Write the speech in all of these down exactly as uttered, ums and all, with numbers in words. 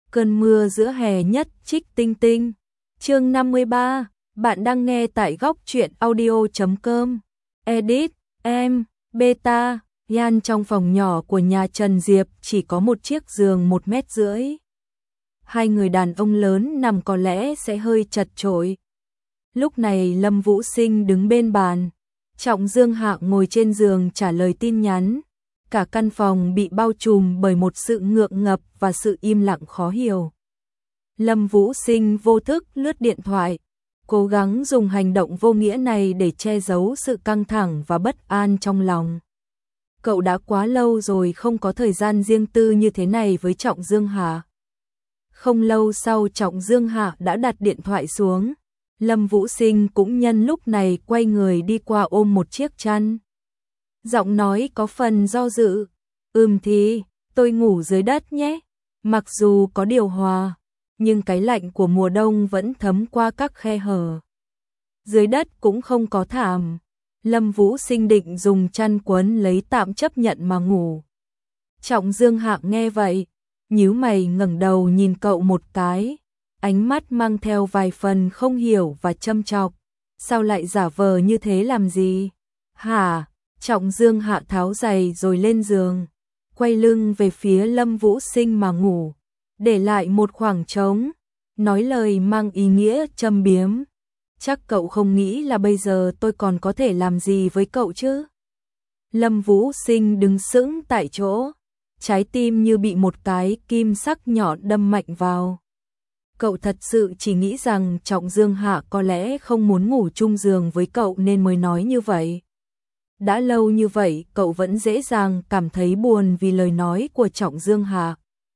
Cơn mưa giữa hè nhất trích tinh tinh. Chương năm mươi ba, bạn đang nghe tại góc truyện audio chấm com. Edit, em, beta, Yan. Trong phòng nhỏ của nhà Trần Diệp chỉ có một chiếc giường một mét rưỡi. Hai người đàn ông lớn nằm có lẽ sẽ hơi chật chội. Lúc này Lâm Vũ Sinh đứng bên bàn, Trọng Dương Hạ ngồi trên giường trả lời tin nhắn. Cả căn phòng bị bao trùm bởi một sự ngượng ngập và sự im lặng khó hiểu. Lâm Vũ Sinh vô thức lướt điện thoại, cố gắng dùng hành động vô nghĩa này để che giấu sự căng thẳng và bất an trong lòng. Cậu đã quá lâu rồi không có thời gian riêng tư như thế này với Trọng Dương Hạ. Không lâu sau Trọng Dương Hạ đã đặt điện thoại xuống, Lâm Vũ Sinh cũng nhân lúc này quay người đi qua ôm một chiếc chăn. Giọng nói có phần do dự. Ừm thì, tôi ngủ dưới đất nhé. Mặc dù có điều hòa, nhưng cái lạnh của mùa đông vẫn thấm qua các khe hở. Dưới đất cũng không có thảm. Lâm Vũ Sinh định dùng chăn quấn lấy tạm chấp nhận mà ngủ. Trọng Dương Hạ nghe vậy, nhíu mày ngẩng đầu nhìn cậu một cái, ánh mắt mang theo vài phần không hiểu và châm chọc. Sao lại giả vờ như thế làm gì? Hả? Trọng Dương Hạ tháo giày rồi lên giường, quay lưng về phía Lâm Vũ Sinh mà ngủ, để lại một khoảng trống, nói lời mang ý nghĩa châm biếm. Chắc cậu không nghĩ là bây giờ tôi còn có thể làm gì với cậu chứ? Lâm Vũ Sinh đứng sững tại chỗ, trái tim như bị một cái kim sắc nhọn đâm mạnh vào. Cậu thật sự chỉ nghĩ rằng Trọng Dương Hạ có lẽ không muốn ngủ chung giường với cậu nên mới nói như vậy. Đã lâu như vậy cậu vẫn dễ dàng cảm thấy buồn vì lời nói của Trọng Dương Hạ.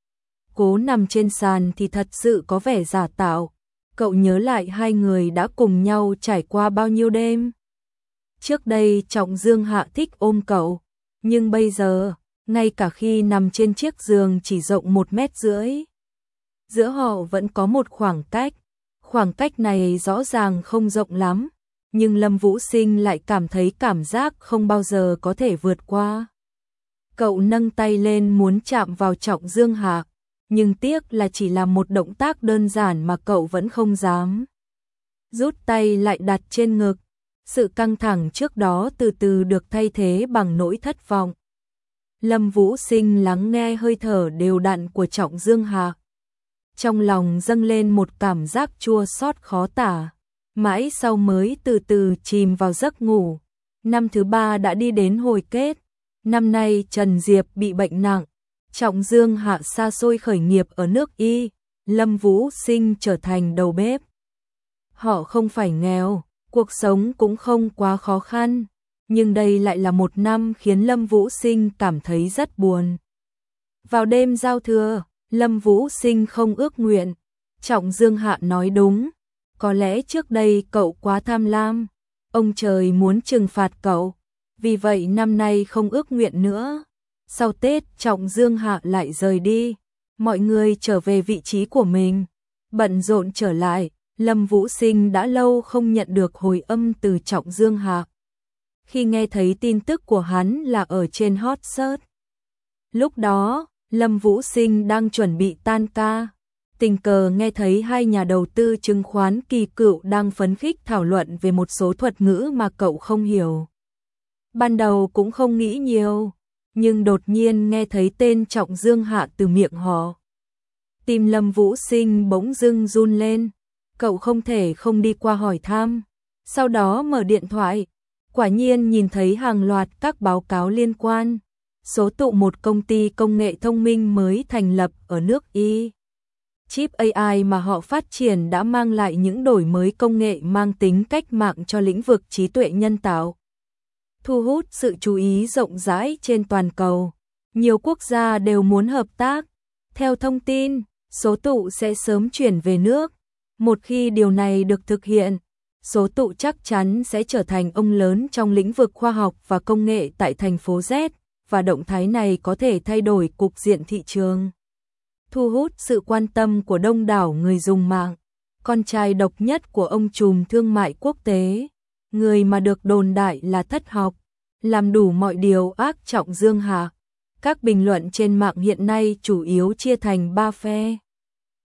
Cố nằm trên sàn thì thật sự có vẻ giả tạo. Cậu nhớ lại hai người đã cùng nhau trải qua bao nhiêu đêm. Trước đây Trọng Dương Hạ thích ôm cậu, nhưng bây giờ, ngay cả khi nằm trên chiếc giường chỉ rộng một mét rưỡi, giữa họ vẫn có một khoảng cách. Khoảng cách này rõ ràng không rộng lắm, nhưng Lâm Vũ Sinh lại cảm thấy cảm giác không bao giờ có thể vượt qua. Cậu nâng tay lên muốn chạm vào Trọng Dương Hạ, nhưng tiếc là chỉ là một động tác đơn giản mà cậu vẫn không dám. Rút tay lại đặt trên ngực, sự căng thẳng trước đó từ từ được thay thế bằng nỗi thất vọng. Lâm Vũ Sinh lắng nghe hơi thở đều đặn của Trọng Dương Hạ. Trong lòng dâng lên một cảm giác chua xót khó tả. Mãi sau mới từ từ chìm vào giấc ngủ. Năm thứ ba đã đi đến hồi kết. Năm nay Trần Diệp bị bệnh nặng, Trọng Dương Hạ xa xôi khởi nghiệp ở nước Y, Lâm Vũ Sinh trở thành đầu bếp. Họ không phải nghèo, cuộc sống cũng không quá khó khăn, nhưng đây lại là một năm khiến Lâm Vũ Sinh cảm thấy rất buồn. Vào đêm giao thừa, Lâm Vũ Sinh không ước nguyện. Trọng Dương Hạ nói đúng. Có lẽ trước đây cậu quá tham lam, ông trời muốn trừng phạt cậu, vì vậy năm nay không ước nguyện nữa. Sau Tết Trọng Dương Hạ lại rời đi, mọi người trở về vị trí của mình, bận rộn trở lại. Lâm Vũ Sinh đã lâu không nhận được hồi âm từ Trọng Dương Hạ. Khi nghe thấy tin tức của hắn là ở trên hot search. Lúc đó, Lâm Vũ Sinh đang chuẩn bị tan ca. Tình cờ nghe thấy hai nhà đầu tư chứng khoán kỳ cựu đang phấn khích thảo luận về một số thuật ngữ mà cậu không hiểu. Ban đầu cũng không nghĩ nhiều, nhưng đột nhiên nghe thấy tên Trọng Dương Hạ từ miệng họ. Tim Lâm Vũ Sinh bỗng dưng run lên, cậu không thể không đi qua hỏi thăm. Sau đó mở điện thoại, quả nhiên nhìn thấy hàng loạt các báo cáo liên quan. Số tụ một công ty công nghệ thông minh mới thành lập ở nước Y. Chip a i mà họ phát triển đã mang lại những đổi mới công nghệ mang tính cách mạng cho lĩnh vực trí tuệ nhân tạo, thu hút sự chú ý rộng rãi trên toàn cầu. Nhiều quốc gia đều muốn hợp tác. Theo thông tin, số tụ sẽ sớm chuyển về nước. Một khi điều này được thực hiện, số tụ chắc chắn sẽ trở thành ông lớn trong lĩnh vực khoa học và công nghệ tại thành phố Z, và động thái này có thể thay đổi cục diện thị trường, thu hút sự quan tâm của đông đảo người dùng mạng. Con trai độc nhất của ông trùm thương mại quốc tế, người mà được đồn đại là thất học, làm đủ mọi điều ác Trọng Dương Hạ. Các bình luận trên mạng hiện nay chủ yếu chia thành ba phe.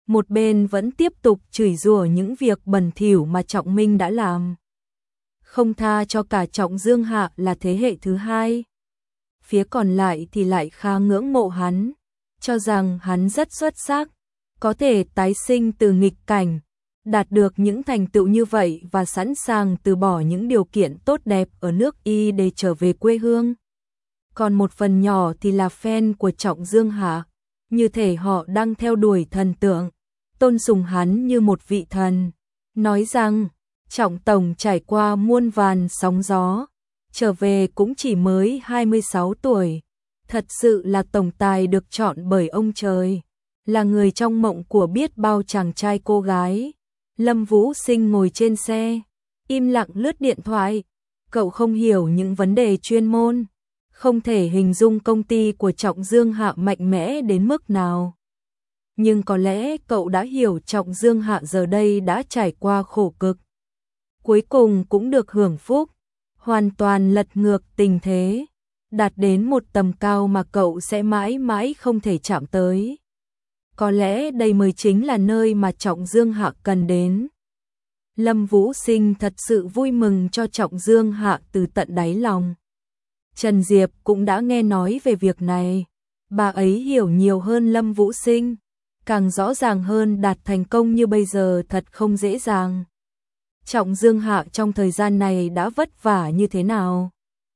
một bên vẫn tiếp tục chửi rủa những việc bẩn thỉu mà Trọng Minh đã làm. Không tha cho cả Trọng Dương Hạ là thế hệ thứ hai. Phía còn lại thì lại khá ngưỡng mộ hắn, cho rằng hắn rất xuất sắc, có thể tái sinh từ nghịch cảnh, đạt được những thành tựu như vậy và sẵn sàng từ bỏ những điều kiện tốt đẹp ở nước Y để trở về quê hương. Còn một phần nhỏ thì là fan của Trọng Dương Hạ, như thể họ đang theo đuổi thần tượng, tôn sùng hắn như một vị thần, nói rằng Trọng Tổng trải qua muôn vàn sóng gió, trở về cũng chỉ mới hai mươi sáu tuổi, thật sự là tổng tài được chọn bởi ông trời, là người trong mộng của biết bao chàng trai cô gái. Lâm Vũ Sinh ngồi trên xe, im lặng lướt điện thoại, cậu không hiểu những vấn đề chuyên môn, không thể hình dung công ty của Trọng Dương Hạ mạnh mẽ đến mức nào. Nhưng có lẽ cậu đã hiểu Trọng Dương Hạ giờ đây đã trải qua khổ cực, cuối cùng cũng được hưởng phúc, hoàn toàn lật ngược tình thế, đạt đến một tầm cao mà cậu sẽ mãi mãi không thể chạm tới. Có lẽ đây mới chính là nơi mà Trọng Dương Hạ cần đến. Lâm Vũ Sinh thật sự vui mừng cho Trọng Dương Hạ từ tận đáy lòng. Trần Diệp cũng đã nghe nói về việc này, bà ấy hiểu nhiều hơn Lâm Vũ Sinh, càng rõ ràng hơn đạt thành công như bây giờ thật không dễ dàng. Trọng Dương Hạ trong thời gian này đã vất vả như thế nào?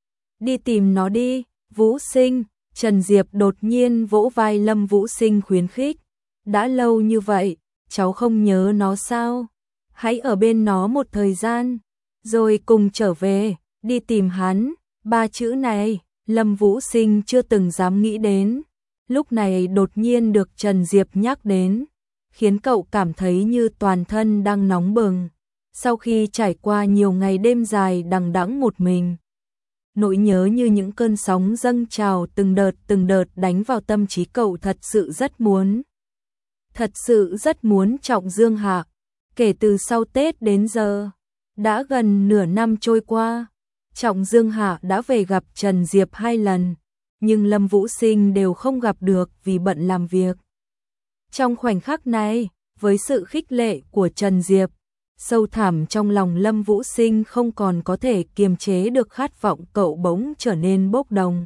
Đi tìm nó đi, Vũ Sinh. Trần Diệp đột nhiên vỗ vai Lâm Vũ Sinh khuyến khích. Đã lâu như vậy, cháu không nhớ nó sao? Hãy ở bên nó một thời gian, rồi cùng trở về, đi tìm hắn. Ba chữ này, Lâm Vũ Sinh chưa từng dám nghĩ đến. Lúc này đột nhiên được Trần Diệp nhắc đến, khiến cậu cảm thấy như toàn thân đang nóng bừng. Sau khi trải qua nhiều ngày đêm dài đằng đẵng một mình, nỗi nhớ như những cơn sóng dâng trào từng đợt từng đợt đánh vào tâm trí cậu, thật sự rất muốn. Thật sự rất muốn Trọng Dương Hạ. Kể từ sau Tết đến giờ, đã gần nửa năm trôi qua, Trọng Dương Hạ đã về gặp Trần Diệp hai lần, nhưng Lâm Vũ Sinh đều không gặp được vì bận làm việc. Trong khoảnh khắc này, với sự khích lệ của Trần Diệp, sâu thẳm trong lòng Lâm Vũ Sinh không còn có thể kiềm chế được khát vọng, cậu bỗng trở nên bốc đồng.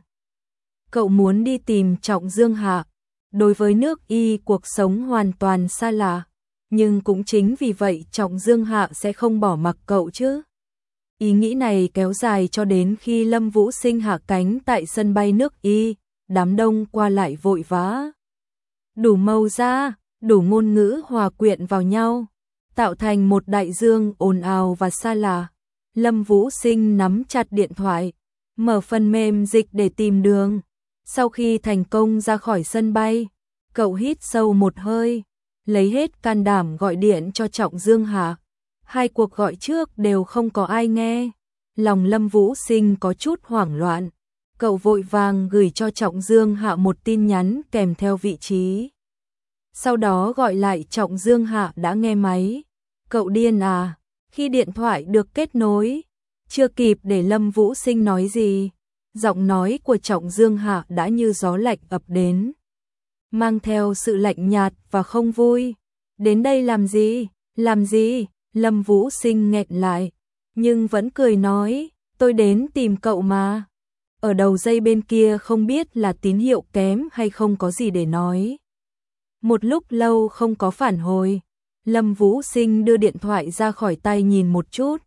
Cậu muốn đi tìm Trọng Dương Hạ. Đối với nước Y cuộc sống hoàn toàn xa lạ, nhưng cũng chính vì vậy Trọng Dương Hạ sẽ không bỏ mặc cậu chứ. Ý nghĩ này kéo dài cho đến khi Lâm Vũ Sinh hạ cánh tại sân bay nước Y, đám đông qua lại vội vã. Đủ màu da, đủ ngôn ngữ hòa quyện vào nhau, tạo thành một đại dương ồn ào và xa lạ. Lâm Vũ Sinh nắm chặt điện thoại, mở phần mềm dịch để tìm đường. Sau khi thành công ra khỏi sân bay, cậu hít sâu một hơi, lấy hết can đảm gọi điện cho Trọng Dương Hạ. Hai cuộc gọi trước đều không có ai nghe. Lòng Lâm Vũ Sinh có chút hoảng loạn. Cậu vội vàng gửi cho Trọng Dương Hạ một tin nhắn kèm theo vị trí. Sau đó gọi lại Trọng Dương Hạ đã nghe máy. Cậu điên à? Khi điện thoại được kết nối, chưa kịp để Lâm Vũ Sinh nói gì, giọng nói của Trọng Dương Hạ đã như gió lạnh ập đến, mang theo sự lạnh nhạt và không vui. Đến đây làm gì? Làm gì? Lâm Vũ Sinh nghẹn lại, nhưng vẫn cười nói, tôi đến tìm cậu mà. Ở đầu dây bên kia không biết là tín hiệu kém hay không có gì để nói. Một lúc lâu không có phản hồi, Lâm Vũ Sinh đưa điện thoại ra khỏi tay nhìn một chút.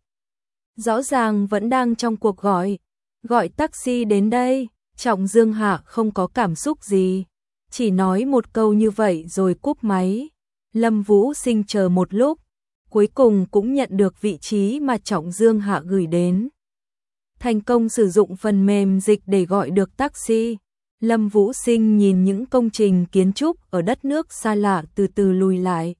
Rõ ràng vẫn đang trong cuộc gọi. Gọi taxi đến đây. Trọng Dương Hạ không có cảm xúc gì, chỉ nói một câu như vậy rồi cúp máy. Lâm Vũ Sinh chờ một lúc, cuối cùng cũng nhận được vị trí mà Trọng Dương Hạ gửi đến. Thành công sử dụng phần mềm dịch để gọi được taxi. Lâm Vũ Sinh nhìn những công trình kiến trúc ở đất nước xa lạ từ từ lùi lại.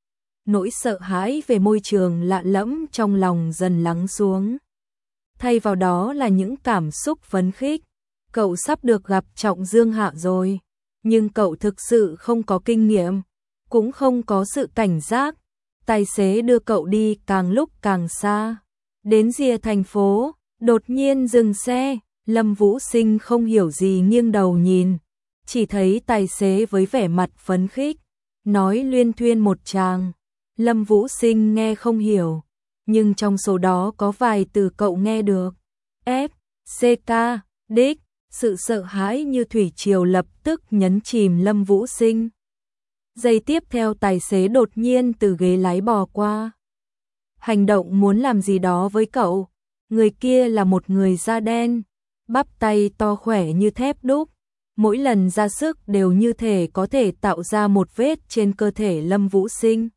Nỗi sợ hãi về môi trường lạ lẫm trong lòng dần lắng xuống. Thay vào đó là những cảm xúc phấn khích. Cậu sắp được gặp Trọng Dương Hạ rồi, nhưng cậu thực sự không có kinh nghiệm, cũng không có sự cảnh giác. Tài xế đưa cậu đi càng lúc càng xa. Đến rìa thành phố, đột nhiên dừng xe. Lâm Vũ Sinh không hiểu gì nghiêng đầu nhìn, chỉ thấy tài xế với vẻ mặt phấn khích, nói luyên thuyên một tràng. Lâm Vũ Sinh nghe không hiểu, nhưng trong số đó có vài từ cậu nghe được. F, C K, đích, sự sợ hãi như thủy triều lập tức nhấn chìm Lâm Vũ Sinh. Giây tiếp theo tài xế đột nhiên từ ghế lái bò qua. Hành động muốn làm gì đó với cậu. Người kia là một người da đen, bắp tay to khỏe như thép đúc. Mỗi lần ra sức đều như thể có thể tạo ra một vết trên cơ thể Lâm Vũ Sinh.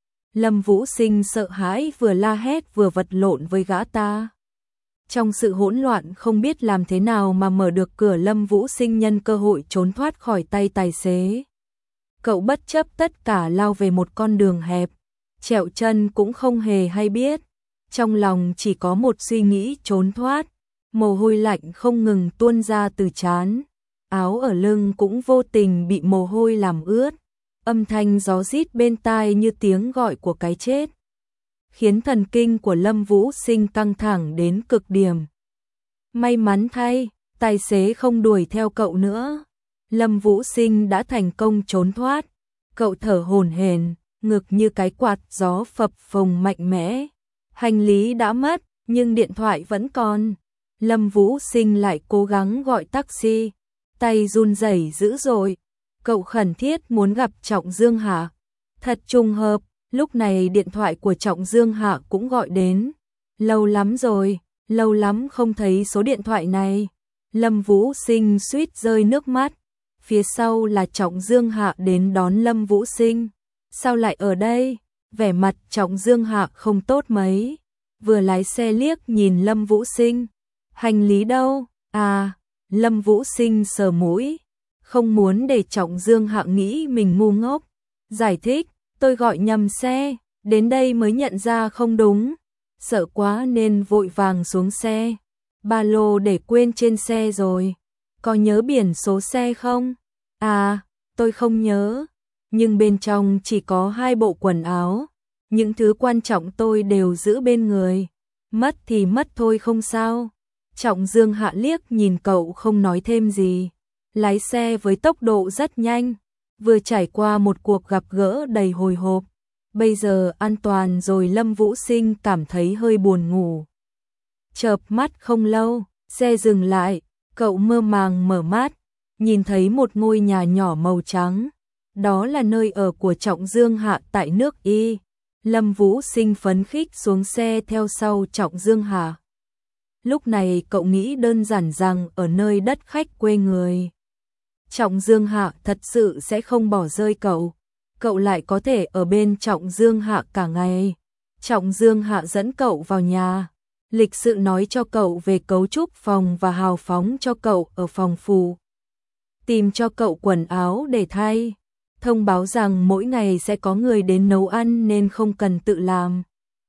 Lâm Vũ Sinh sợ hãi vừa la hét vừa vật lộn với gã ta. Trong sự hỗn loạn không biết làm thế nào mà mở được cửa, Lâm Vũ Sinh nhân cơ hội trốn thoát khỏi tay tài xế. Cậu bất chấp tất cả lao về một con đường hẹp, trẹo chân cũng không hề hay biết. Trong lòng chỉ có một suy nghĩ trốn thoát, mồ hôi lạnh không ngừng tuôn ra từ trán. Áo ở lưng cũng vô tình bị mồ hôi làm ướt. Âm thanh gió rít bên tai như tiếng gọi của cái chết, khiến thần kinh của Lâm Vũ Sinh căng thẳng đến cực điểm. May mắn thay, tài xế không đuổi theo cậu nữa. Lâm Vũ Sinh đã thành công trốn thoát. Cậu thở hổn hển, ngực như cái quạt gió phập phồng mạnh mẽ. Hành lý đã mất, nhưng điện thoại vẫn còn. Lâm Vũ Sinh lại cố gắng gọi taxi, tay run rẩy dữ dội. Cậu khẩn thiết muốn gặp Trọng Dương Hạ. Thật trùng hợp, lúc này điện thoại của Trọng Dương Hạ cũng gọi đến. Lâu lắm rồi, lâu lắm không thấy số điện thoại này. Lâm Vũ Sinh suýt rơi nước mắt. Phía sau là Trọng Dương Hạ đến đón Lâm Vũ Sinh. Sao lại ở đây? Vẻ mặt Trọng Dương Hạ không tốt mấy. Vừa lái xe liếc nhìn Lâm Vũ Sinh. Hành lý đâu? À, Lâm Vũ Sinh sờ mũi. Không muốn để Trọng Dương Hạ nghĩ mình ngu ngốc. Giải thích, tôi gọi nhầm xe, đến đây mới nhận ra không đúng. Sợ quá nên vội vàng xuống xe. Ba lô để quên trên xe rồi. Có nhớ biển số xe không? À, tôi không nhớ. Nhưng bên trong chỉ có hai bộ quần áo. Những thứ quan trọng tôi đều giữ bên người. Mất thì mất thôi không sao. Trọng Dương Hạ liếc nhìn cậu không nói thêm gì. Lái xe với tốc độ rất nhanh. Vừa trải qua một cuộc gặp gỡ đầy hồi hộp. Bây giờ an toàn rồi. Lâm Vũ Sinh cảm thấy hơi buồn ngủ. Chợp mắt không lâu, xe dừng lại. Cậu mơ màng mở mắt, nhìn thấy một ngôi nhà nhỏ màu trắng. Đó là nơi ở của Trọng Dương Hạ tại nước Y. Lâm Vũ Sinh phấn khích xuống xe theo sau Trọng Dương Hạ. Lúc này cậu nghĩ đơn giản rằng ở nơi đất khách quê người, Trọng Dương Hạ thật sự sẽ không bỏ rơi cậu. Cậu lại có thể ở bên Trọng Dương Hạ cả ngày. Trọng Dương Hạ dẫn cậu vào nhà, lịch sự nói cho cậu về cấu trúc phòng và hào phóng cho cậu ở phòng phụ. Tìm cho cậu quần áo để thay. Thông báo rằng mỗi ngày sẽ có người đến nấu ăn nên không cần tự làm.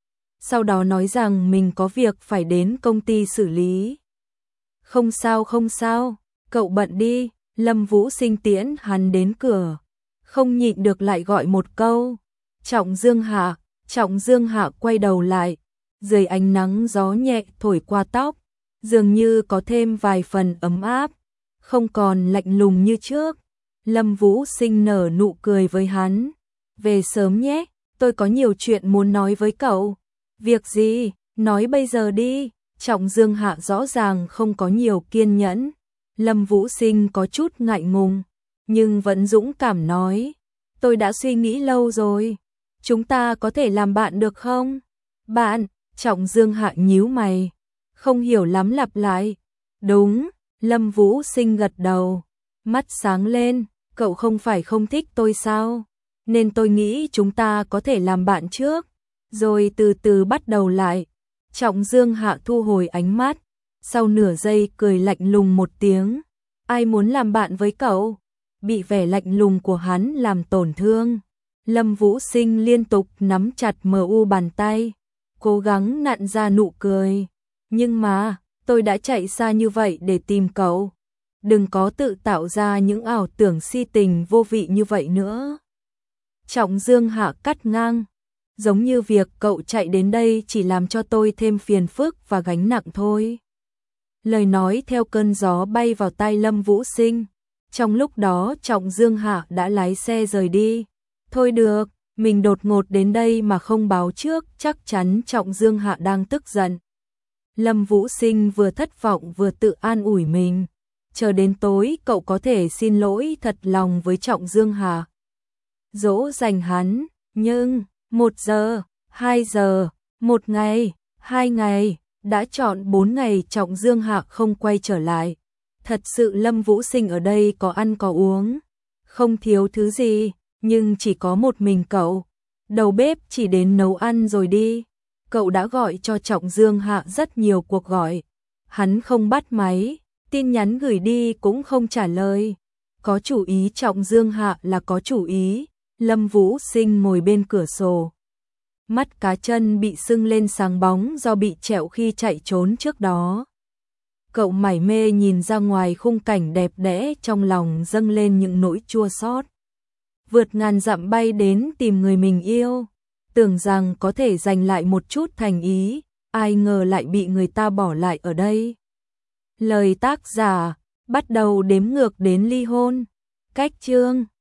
Sau đó nói rằng mình có việc phải đến công ty xử lý. Không sao không sao, cậu bận đi. Lâm Vũ Sinh tiễn hắn đến cửa, không nhịn được lại gọi một câu. Trọng Dương Hạ. Trọng Dương Hạ quay đầu lại, dưới ánh nắng gió nhẹ thổi qua tóc, dường như có thêm vài phần ấm áp, không còn lạnh lùng như trước. Lâm Vũ Sinh nở nụ cười với hắn. Về sớm nhé, tôi có nhiều chuyện muốn nói với cậu. Việc gì? Nói bây giờ đi. Trọng Dương Hạ rõ ràng không có nhiều kiên nhẫn. Lâm Vũ Sinh có chút ngại ngùng, nhưng vẫn dũng cảm nói. Tôi đã suy nghĩ lâu rồi. Chúng ta có thể làm bạn được không? Bạn? Trọng Dương Hạ nhíu mày, không hiểu lắm lặp lại. Đúng. Lâm Vũ Sinh gật đầu, mắt sáng lên. Cậu không phải không thích tôi sao? Nên tôi nghĩ chúng ta có thể làm bạn trước, rồi từ từ bắt đầu lại. Trọng Dương Hạ thu hồi ánh mắt, sau nửa giây cười lạnh lùng một tiếng. Ai muốn làm bạn với cậu? Bị vẻ lạnh lùng của hắn làm tổn thương, Lâm Vũ Sinh liên tục nắm chặt mờ u bàn tay, cố gắng nặn ra nụ cười. Nhưng mà, tôi đã chạy xa như vậy để tìm cậu. Đừng có tự tạo ra những ảo tưởng si tình vô vị như vậy nữa. Trọng Dương Hạ cắt ngang. Giống như việc cậu chạy đến đây chỉ làm cho tôi thêm phiền phức và gánh nặng thôi. Lời nói theo cơn gió bay vào tai Lâm Vũ Sinh. Trong lúc đó Trọng Dương Hạ đã lái xe rời đi. Thôi được, mình đột ngột đến đây mà không báo trước, chắc chắn Trọng Dương Hạ đang tức giận. Lâm Vũ Sinh vừa thất vọng vừa tự an ủi mình. Chờ đến tối cậu có thể xin lỗi thật lòng với Trọng Dương Hạ. Dỗ dành hắn, nhưng một giờ, hai giờ, một ngày, hai ngày, đã chọn bốn ngày Trọng Dương Hạ không quay trở lại. Thật sự Lâm Vũ Sinh ở đây có ăn có uống, không thiếu thứ gì, nhưng chỉ có một mình cậu. Đầu bếp chỉ đến nấu ăn rồi đi. Cậu đã gọi cho Trọng Dương Hạ rất nhiều cuộc gọi. Hắn không bắt máy, tin nhắn gửi đi cũng không trả lời. Có chủ ý Trọng Dương Hạ là có chủ ý. Lâm Vũ Sinh ngồi bên cửa sổ. Mắt cá chân bị sưng lên sáng bóng do bị trẹo khi chạy trốn trước đó. Cậu mải mê nhìn ra ngoài khung cảnh đẹp đẽ, trong lòng dâng lên những nỗi chua xót. Vượt ngàn dặm bay đến tìm người mình yêu, tưởng rằng có thể giành lại một chút thành ý, ai ngờ lại bị người ta bỏ lại ở đây. Lời tác giả, bắt đầu đếm ngược đến ly hôn. Cách chương